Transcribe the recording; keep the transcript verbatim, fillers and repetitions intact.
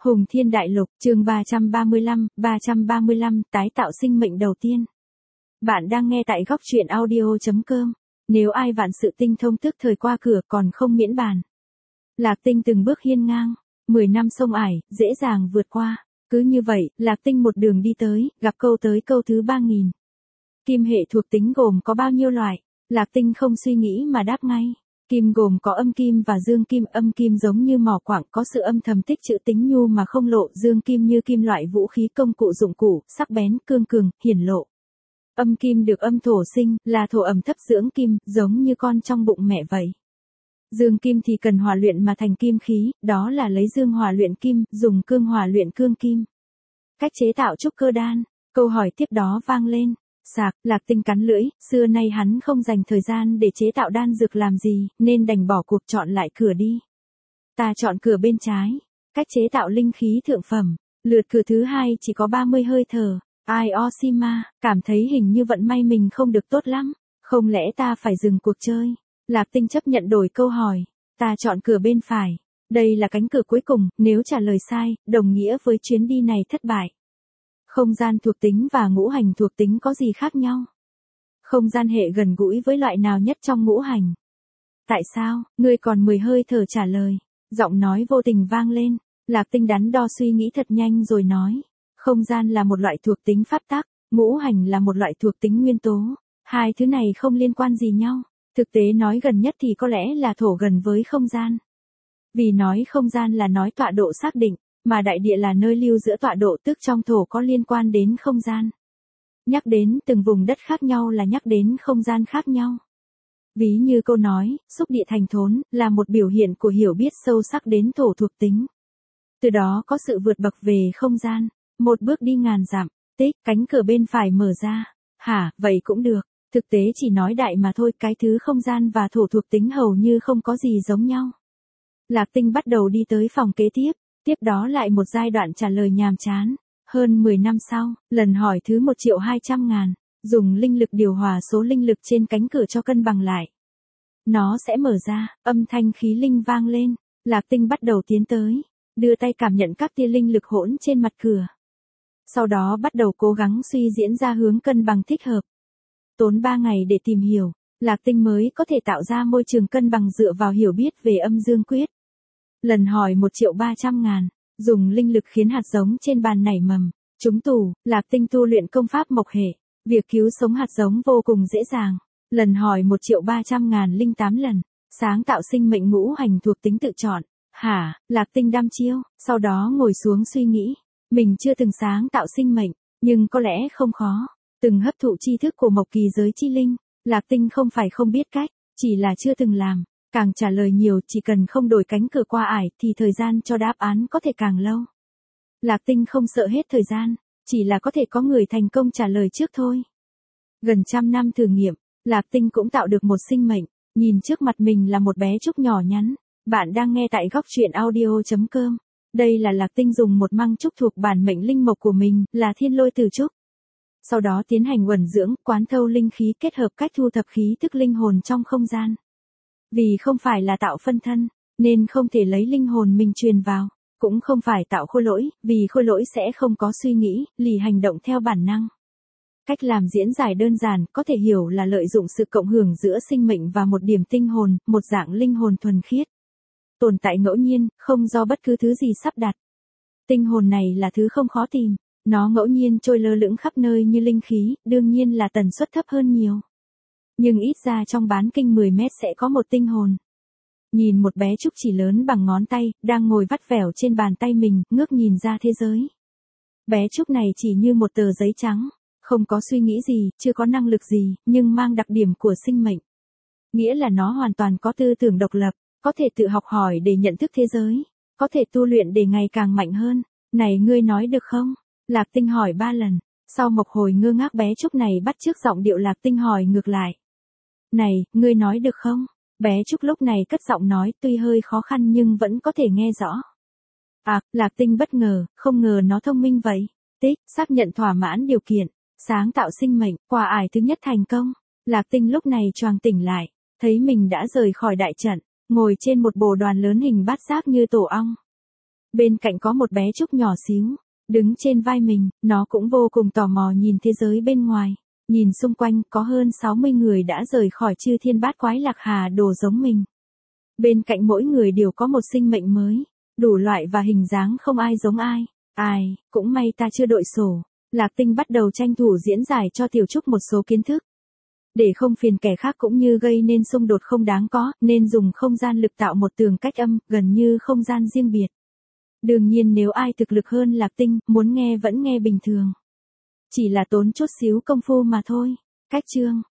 Hùng Thiên Đại Lục, chương ba trăm ba mươi lăm, ba trăm ba mươi lăm, tái tạo sinh mệnh đầu tiên. Bạn đang nghe tại góc truyện audio chấm com. Nếu ai vạn sự tinh thông tức thời qua cửa còn không miễn bàn. Lạc Tinh từng bước hiên ngang, mười năm sông ải, dễ dàng vượt qua. Cứ như vậy, Lạc Tinh một đường đi tới, gặp câu tới câu thứ ba nghìn. Kim hệ thuộc tính gồm có bao nhiêu loại? Lạc Tinh không suy nghĩ mà đáp ngay. Kim gồm có âm kim và dương kim, âm kim giống như mỏ quặng có sự âm thầm tích trữ tính nhu mà không lộ, dương kim như kim loại vũ khí công cụ dụng cụ, sắc bén, cương cường, hiển lộ. Âm kim được âm thổ sinh, là thổ ẩm thấp dưỡng kim, giống như con trong bụng mẹ vậy. Dương kim thì cần hòa luyện mà thành kim khí, đó là lấy dương hòa luyện kim, dùng cương hòa luyện cương kim. Cách chế tạo trúc cơ đan, câu hỏi tiếp đó vang lên. Sạc, Lạc Tinh cắn lưỡi, xưa nay hắn không dành thời gian để chế tạo đan dược làm gì, nên đành bỏ cuộc chọn lại cửa đi. Ta chọn cửa bên trái, cách chế tạo linh khí thượng phẩm, lượt cửa thứ hai chỉ có ba mươi hơi thở. Ai Oshima, cảm thấy hình như vận may mình không được tốt lắm, không lẽ ta phải dừng cuộc chơi? Lạc Tinh chấp nhận đổi câu hỏi, ta chọn cửa bên phải, đây là cánh cửa cuối cùng, nếu trả lời sai, đồng nghĩa với chuyến đi này thất bại. Không gian thuộc tính và ngũ hành thuộc tính có gì khác nhau? Không gian hệ gần gũi với loại nào nhất trong ngũ hành? Tại sao, ngươi còn mười hơi thở trả lời? Giọng nói vô tình vang lên, Lạc Tinh đắn đo suy nghĩ thật nhanh rồi nói. Không gian là một loại thuộc tính pháp tắc, ngũ hành là một loại thuộc tính nguyên tố. Hai thứ này không liên quan gì nhau. Thực tế nói gần nhất thì có lẽ là thổ gần với không gian. Vì nói không gian là nói tọa độ xác định. Mà đại địa là nơi lưu giữa tọa độ tức trong thổ có liên quan đến không gian. Nhắc đến từng vùng đất khác nhau là nhắc đến không gian khác nhau. Ví như câu nói, xúc địa thành thốn, là một biểu hiện của hiểu biết sâu sắc đến thổ thuộc tính. Từ đó có sự vượt bậc về không gian, một bước đi ngàn dặm, tích, cánh cửa bên phải mở ra. Hả, vậy cũng được, thực tế chỉ nói đại mà thôi, cái thứ không gian và thổ thuộc tính hầu như không có gì giống nhau. Lạc Tinh bắt đầu đi tới phòng kế tiếp. Tiếp đó lại một giai đoạn trả lời nhàm chán. Hơn mười năm sau, lần hỏi thứ một triệu hai trăm ngàn, dùng linh lực điều hòa số linh lực trên cánh cửa cho cân bằng lại. Nó sẽ mở ra, âm thanh khí linh vang lên, Lạc Tinh bắt đầu tiến tới, đưa tay cảm nhận các tia linh lực hỗn trên mặt cửa. Sau đó bắt đầu cố gắng suy diễn ra hướng cân bằng thích hợp. Tốn ba ngày để tìm hiểu, Lạc Tinh mới có thể tạo ra môi trường cân bằng dựa vào hiểu biết về âm dương quyết. Lần hỏi một triệu ba trăm ngàn, dùng linh lực khiến hạt giống trên bàn nảy mầm, trúng tủ, Lạc Tinh tu luyện công pháp mộc hệ, việc cứu sống hạt giống vô cùng dễ dàng. Lần hỏi một triệu ba trăm ngàn linh tám lần, sáng tạo sinh mệnh ngũ hành thuộc tính tự chọn. Hả, Lạc Tinh đăm chiêu, sau đó ngồi xuống suy nghĩ, mình chưa từng sáng tạo sinh mệnh, nhưng có lẽ không khó, từng hấp thụ tri thức của mộc kỳ giới chi linh, Lạc Tinh không phải không biết cách, chỉ là chưa từng làm. Càng trả lời nhiều chỉ cần không đổi cánh cửa qua ải thì thời gian cho đáp án có thể càng lâu. Lạc Tinh không sợ hết thời gian, chỉ là có thể có người thành công trả lời trước thôi. Gần trăm năm thử nghiệm, Lạc Tinh cũng tạo được một sinh mệnh, nhìn trước mặt mình là một bé trúc nhỏ nhắn. Bạn đang nghe tại góc truyện audio chấm com. Đây là Lạc Tinh dùng một măng trúc thuộc bản mệnh linh mộc của mình, là thiên lôi từ trúc. Sau đó tiến hành uẩn dưỡng, quán thâu linh khí kết hợp cách thu thập khí tức linh hồn trong không gian. Vì không phải là tạo phân thân, nên không thể lấy linh hồn mình truyền vào, cũng không phải tạo khôi lỗi, vì khôi lỗi sẽ không có suy nghĩ, lì hành động theo bản năng. Cách làm diễn giải đơn giản, có thể hiểu là lợi dụng sự cộng hưởng giữa sinh mệnh và một điểm tinh hồn, một dạng linh hồn thuần khiết. Tồn tại ngẫu nhiên, không do bất cứ thứ gì sắp đặt. Tinh hồn này là thứ không khó tìm, nó ngẫu nhiên trôi lơ lửng khắp nơi như linh khí, đương nhiên là tần suất thấp hơn nhiều. Nhưng ít ra trong bán kinh mười mét sẽ có một tinh hồn. Nhìn một bé trúc chỉ lớn bằng ngón tay, đang ngồi vắt vẻo trên bàn tay mình, ngước nhìn ra thế giới. Bé trúc này chỉ như một tờ giấy trắng, không có suy nghĩ gì, chưa có năng lực gì, nhưng mang đặc điểm của sinh mệnh. Nghĩa là nó hoàn toàn có tư tưởng độc lập, có thể tự học hỏi để nhận thức thế giới, có thể tu luyện để ngày càng mạnh hơn. Này ngươi nói được không? Lạc Tinh hỏi ba lần, sau một hồi ngơ ngác bé trúc này bắt chước giọng điệu Lạc Tinh hỏi ngược lại. Này, ngươi nói được không? Bé trúc lúc này cất giọng nói tuy hơi khó khăn nhưng vẫn có thể nghe rõ. À, Lạc Tinh bất ngờ, không ngờ nó thông minh vậy. Tích, xác nhận thỏa mãn điều kiện, sáng tạo sinh mệnh, qua ải thứ nhất thành công. Lạc Tinh lúc này choàng tỉnh lại, thấy mình đã rời khỏi đại trận, ngồi trên một bồ đoàn lớn hình bát giác như tổ ong. Bên cạnh có một bé trúc nhỏ xíu, đứng trên vai mình, nó cũng vô cùng tò mò nhìn thế giới bên ngoài. Nhìn xung quanh có hơn sáu mươi người đã rời khỏi chư thiên bát quái lạc hà đồ giống mình. Bên cạnh mỗi người đều có một sinh mệnh mới, đủ loại và hình dáng không ai giống ai. Ai, cũng may ta chưa đội sổ. Lạc Tinh bắt đầu tranh thủ diễn giải cho Tiểu Trúc một số kiến thức. Để không phiền kẻ khác cũng như gây nên xung đột không đáng có, nên dùng không gian lực tạo một tường cách âm, gần như không gian riêng biệt. Đương nhiên nếu ai thực lực hơn Lạc Tinh, muốn nghe vẫn nghe bình thường. Chỉ là tốn chút xíu công phu mà thôi. Cách chương